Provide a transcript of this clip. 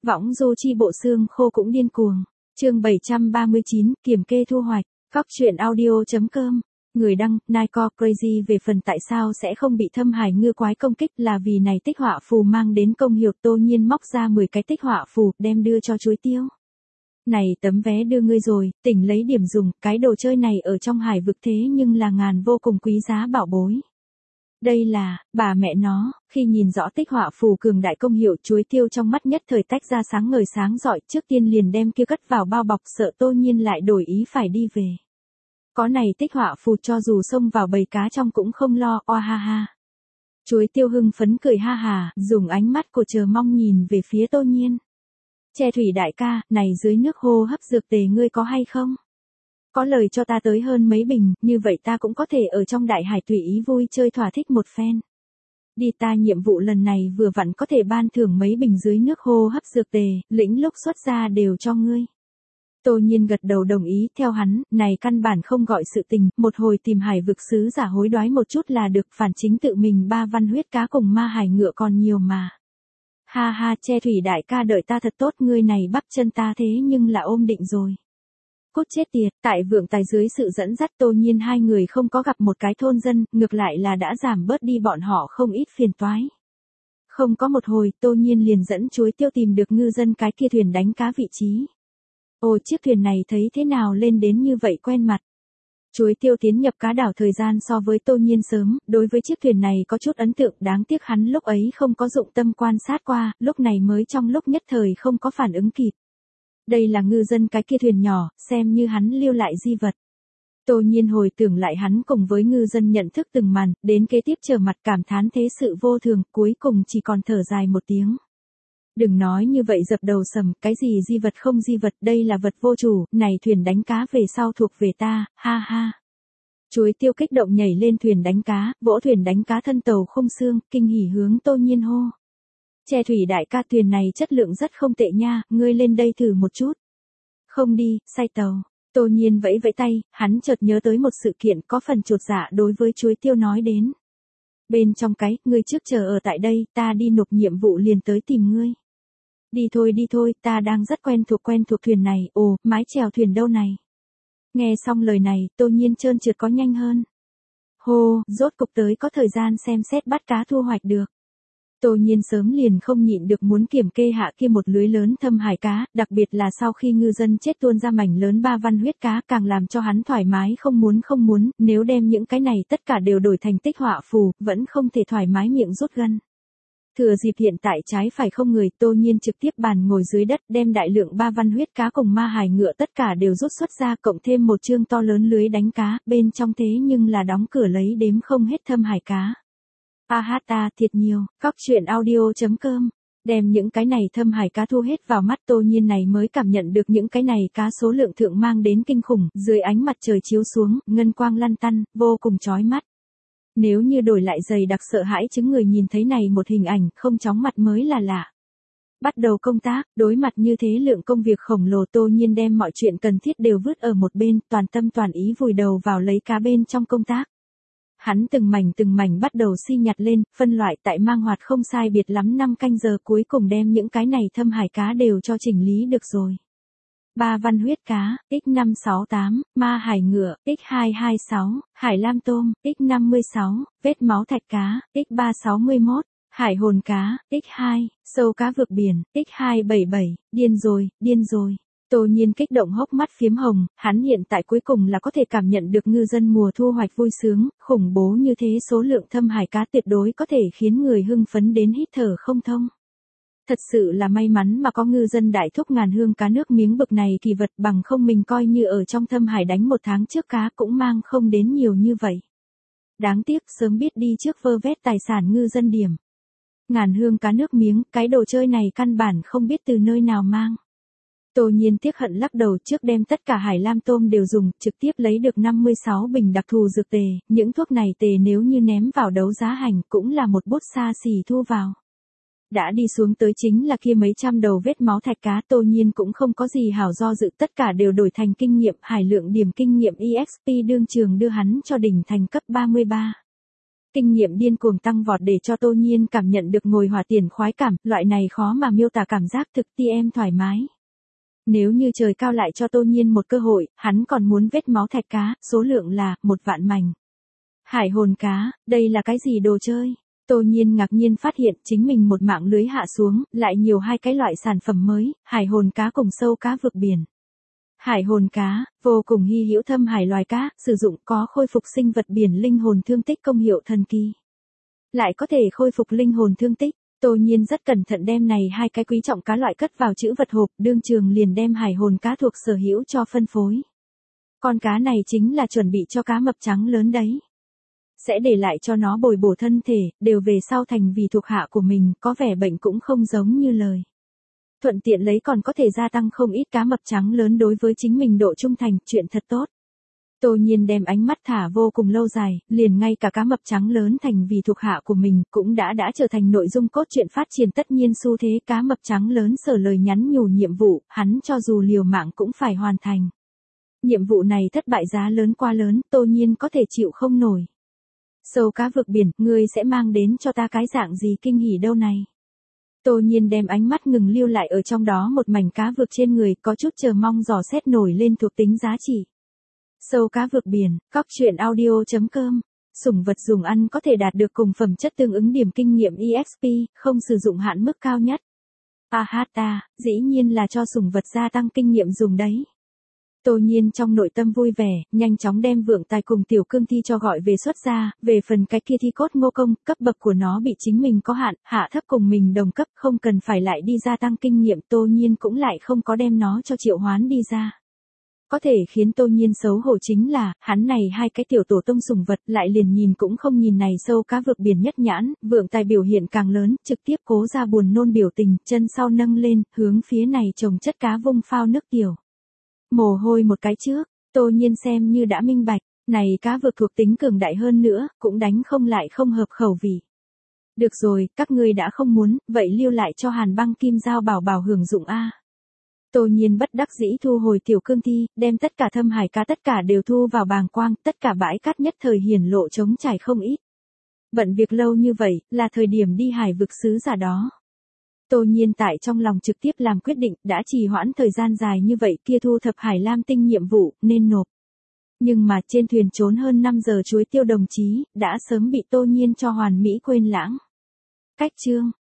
Võng du chi bộ xương khô cũng điên cuồng. Chương 739, kiểm kê thu hoạch. Góc truyện audio.com. Người đăng, Nike Crazy về phần tại sao sẽ không bị thâm hải ngư quái công kích là vì này tích họa phù mang đến công hiệu. Tô Nhiên móc ra 10 cái tích họa phù đem đưa cho Chuối Tiêu. Này tấm vé đưa ngươi rồi, tỉnh lấy điểm dùng, cái đồ chơi này ở trong hải vực thế nhưng là ngàn vô cùng quý giá bảo bối. Đây là, bà mẹ nó, khi nhìn rõ tích họa phù cường đại công hiệu, Chuối Tiêu trong mắt nhất thời tách ra sáng ngời sáng rọi, trước tiên liền đem kia cất vào bao bọc, sợ Tô Nhiên lại đổi ý phải đi về. Có này tích họa phù cho dù xông vào bầy cá trong cũng không lo, oa ha ha. Chuối Tiêu hưng phấn cười ha hà, dùng ánh mắt của chờ mong nhìn về phía Tô Nhiên. Che thủy đại ca, này dưới nước hô hấp dược tề ngươi có hay không? Có lời cho ta tới hơn mấy bình, như vậy ta cũng có thể ở trong đại hải tùy ý vui chơi thỏa thích một phen. Đi ta nhiệm vụ lần này vừa vặn có thể ban thưởng mấy bình dưới nước hô hấp dược tề, lĩnh lúc xuất ra đều cho ngươi. Tô Nhiên gật đầu đồng ý, theo hắn, này căn bản không gọi sự tình, một hồi tìm hải vực sứ giả hối đoái một chút là được, phản chính tự mình ba văn huyết cá cùng ma hải ngựa còn nhiều mà. Ha ha, Che thủy đại ca đợi ta thật tốt, ngươi này bắp chân ta thế nhưng là ôm định rồi. Cút chết tiệt, tại vượng tài dưới sự dẫn dắt Tô Nhiên hai người không có gặp một cái thôn dân, ngược lại là đã giảm bớt đi bọn họ không ít phiền toái. Không có một hồi, Tô Nhiên liền dẫn Chuối Tiêu tìm được ngư dân cái kia thuyền đánh cá vị trí. Ồ, chiếc thuyền này thấy thế nào lên đến như vậy quen mặt. Chuối Tiêu tiến nhập cá đảo thời gian so với Tô Nhiên sớm, đối với chiếc thuyền này có chút ấn tượng, đáng tiếc hắn lúc ấy không có dụng tâm quan sát qua, lúc này mới trong lúc nhất thời không có phản ứng kịp. Đây là ngư dân cái kia thuyền nhỏ, xem như hắn lưu lại di vật. Tô Nhiên hồi tưởng lại hắn cùng với ngư dân nhận thức từng màn, đến kế tiếp trở mặt cảm thán thế sự vô thường, cuối cùng chỉ còn thở dài một tiếng. Đừng nói như vậy dập đầu sầm, cái gì di vật không di vật, đây là vật vô chủ, này thuyền đánh cá về sau thuộc về ta, ha ha. Chuối Tiêu kích động nhảy lên thuyền đánh cá, vỗ thuyền đánh cá thân tàu khung xương, kinh hỉ hướng Tô Nhiên hô. Che thủy đại ca, thuyền này chất lượng rất không tệ nha, ngươi lên đây thử một chút. Không đi, say tàu. Tô Nhiên vẫy vẫy tay, hắn chợt nhớ tới một sự kiện có phần chột dạ đối với Chuối Tiêu nói đến. Bên trong cái, ngươi trước chờ ở tại đây, ta đi nộp nhiệm vụ liền tới tìm ngươi. Đi thôi, ta đang rất quen thuộc thuyền này, ồ, mái chèo thuyền đâu này. Nghe xong lời này, Tô Nhiên trơn trượt có nhanh hơn. Hô, rốt cục tới có thời gian xem xét bắt cá thu hoạch được. Tô Nhiên sớm liền không nhịn được muốn kiểm kê hạ kia một lưới lớn thâm hải cá, đặc biệt là sau khi ngư dân chết tuôn ra mảnh lớn ba văn huyết cá càng làm cho hắn thoải mái không muốn, nếu đem những cái này tất cả đều đổi thành tích họa phù, vẫn không thể thoải mái miệng rút gân. Thừa dịp hiện tại trái phải không người, Tô Nhiên trực tiếp bàn ngồi dưới đất đem đại lượng ba văn huyết cá cùng ma hải ngựa tất cả đều rút xuất ra, cộng thêm một chương to lớn lưới đánh cá, bên trong thế nhưng là đóng cửa lấy đếm không hết thâm hải cá. Ta thiệt nhiều, góc truyện audio.com. Đem những cái này thâm hải cá thu hết vào mắt, Tô Nhiên này mới cảm nhận được những cái này cá số lượng thượng mang đến kinh khủng, dưới ánh mặt trời chiếu xuống, ngân quang lăn tăn, vô cùng chói mắt. Nếu như đổi lại dày đặc sợ hãi chứng người nhìn thấy này một hình ảnh, không chóng mặt mới là lạ. Bắt đầu công tác, đối mặt như thế lượng công việc khổng lồ, Tô Nhiên đem mọi chuyện cần thiết đều vứt ở một bên, toàn tâm toàn ý vùi đầu vào lấy cá bên trong công tác. Hắn từng mảnh bắt đầu si nhặt lên, phân loại tại mang hoạt không sai biệt lắm 5 canh giờ, cuối cùng đem những cái này thâm hải cá đều cho chỉnh lý được rồi. Ba văn huyết cá, X568, ma hải ngựa, X226, hải lam tôm, X56, vết máu thạch cá, X361, hải hồn cá, X2, sâu cá vượt biển, X277, điên rồi. Tô Nhiên kích động hốc mắt phiếm hồng, hắn hiện tại cuối cùng là có thể cảm nhận được ngư dân mùa thu hoạch vui sướng, khủng bố như thế số lượng thâm hải cá tuyệt đối có thể khiến người hưng phấn đến hít thở không thông. Thật sự là may mắn mà có ngư dân đại thúc ngàn hương cá nước miếng bực này kỳ vật, bằng không mình coi như ở trong thâm hải đánh một tháng trước cá cũng mang không đến nhiều như vậy. Đáng tiếc sớm biết đi trước vơ vét tài sản ngư dân điểm. Ngàn hương cá nước miếng, cái đồ chơi này căn bản không biết từ nơi nào mang. Tô Nhiên tiếc hận lắc đầu, trước đem tất cả hải lam tôm đều dùng, trực tiếp lấy được 56 bình đặc thù dược tề, những thuốc này tề nếu như ném vào đấu giá hành cũng là một bút xa xỉ thu vào. Đã đi xuống tới chính là kia mấy trăm đầu vết máu thạch cá, Tô Nhiên cũng không có gì hảo do dự, tất cả đều đổi thành kinh nghiệm, hải lượng điểm kinh nghiệm EXP đương trường đưa hắn cho đỉnh thành cấp 33. Kinh nghiệm điên cuồng tăng vọt để cho Tô Nhiên cảm nhận được ngồi hỏa tiền khoái cảm, loại này khó mà miêu tả cảm giác thực ti em thoải mái. Nếu như trời cao lại cho Tô Nhiên một cơ hội, hắn còn muốn vết máu thạch cá, số lượng là 1.000.000 mảnh. Hải hồn cá, đây là cái gì đồ chơi? Tô Nhiên ngạc nhiên phát hiện chính mình một mạng lưới hạ xuống, lại nhiều hai cái loại sản phẩm mới, hải hồn cá cùng sâu cá vực biển. Hải hồn cá, vô cùng hy hữu thâm hải loài cá, sử dụng có khôi phục sinh vật biển linh hồn thương tích công hiệu thần kỳ. Lại có thể khôi phục linh hồn thương tích, Tô Nhiên rất cẩn thận đem này hai cái quý trọng cá loại cất vào chữ vật hộp, đương trường liền đem hải hồn cá thuộc sở hữu cho phân phối. Con cá này chính là chuẩn bị cho cá mập trắng lớn đấy. Sẽ để lại cho nó bồi bổ thân thể, đều về sau thành vì thuộc hạ của mình, có vẻ bệnh cũng không giống như lời. Thuận tiện lấy còn có thể gia tăng không ít cá mập trắng lớn đối với chính mình độ trung thành, chuyện thật tốt. Tô Nhiên đem ánh mắt thả vô cùng lâu dài, liền ngay cả cá mập trắng lớn thành vì thuộc hạ của mình cũng đã trở thành nội dung cốt truyện phát triển tất nhiên xu thế cá mập trắng lớn sở lời nhắn nhủ nhiệm vụ, hắn cho dù liều mạng cũng phải hoàn thành. Nhiệm vụ này thất bại giá lớn quá lớn, Tô Nhiên có thể chịu không nổi. Sâu cá vực biển, ngươi sẽ mang đến cho ta cái dạng gì kinh hỉ đâu này. Tô Nhiên đem ánh mắt ngừng lưu lại ở trong đó một mảnh cá vực trên người, có chút chờ mong dò xét nổi lên thuộc tính giá trị. Sâu cá vực biển, coctruyện.audio.com. Sủng vật dùng ăn có thể đạt được cùng phẩm chất tương ứng điểm kinh nghiệm EXP, không sử dụng hạn mức cao nhất. Ahata, dĩ nhiên là cho sủng vật gia tăng kinh nghiệm dùng đấy. Tô Nhiên trong nội tâm vui vẻ, nhanh chóng đem vượng tài cùng tiểu cương thi cho gọi về xuất ra, về phần cái kia thi cốt ngô công, cấp bậc của nó bị chính mình có hạn, hạ thấp cùng mình đồng cấp, không cần phải lại đi gia tăng kinh nghiệm, Tô Nhiên cũng lại không có đem nó cho triệu hoán đi ra. Có thể khiến Tô Nhiên xấu hổ chính là, hắn này hai cái tiểu tổ tông sủng vật lại liền nhìn cũng không nhìn này sâu cá vực biển nhất nhãn, vượng tài biểu hiện càng lớn, trực tiếp cố ra buồn nôn biểu tình, chân sau nâng lên, hướng phía này trồng chất cá vung phao nước tiểu. Mồ hôi một cái trước, Tô Nhiên xem như đã minh bạch, này cá vực thuộc tính cường đại hơn nữa, cũng đánh không lại không hợp khẩu vị. Được rồi, các ngươi đã không muốn, vậy lưu lại cho Hàn Băng Kim Giao bảo bảo hưởng dụng a. Tô Nhiên bất đắc dĩ thu hồi tiểu cương thi, đem tất cả thâm hải cá tất cả đều thu vào bàng quang, tất cả bãi cát nhất thời hiển lộ trống trải không ít. Bận việc lâu như vậy, là thời điểm đi hải vực sứ giả đó. Tô Nhiên tại trong lòng trực tiếp làm quyết định, đã trì hoãn thời gian dài như vậy kia thu thập hải lam tinh nhiệm vụ, nên nộp. Nhưng mà trên thuyền trốn hơn 5 giờ chuối tiêu đồng chí, đã sớm bị Tô Nhiên cho hoàn mỹ quên lãng. Cách chương.